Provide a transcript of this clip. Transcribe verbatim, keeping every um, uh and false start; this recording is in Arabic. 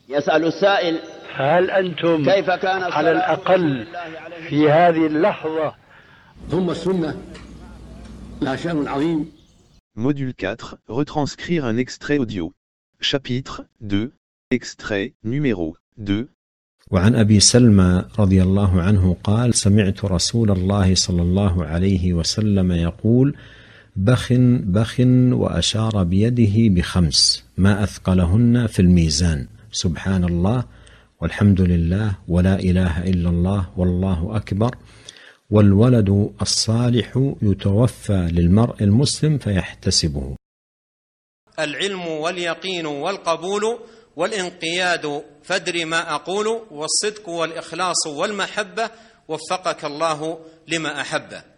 يسأل السائل: هل أنتم كيف كان على الأقل في هذه اللحظة؟ ثم السنة لها شأن عظيم. Module quatre, retranscrire un extrait audio. Chapitre deux, extrait numéro deux. وعن أبي سلمى رضي الله عنه قال: سمعت رسول الله صلى الله عليه وسلم يقول: بخ بخ، وأشار بيده بخمس ما أثقلهن في الميزان: سبحان الله، والحمد لله، ولا إله إلا الله، والله أكبر. والولد الصالح يتوفى للمرء المسلم فيحتسبه. العلم واليقين والقبول والانقياد، فادر ما أقول، والصدق والإخلاص والمحبة، وفقك الله لما أحبه.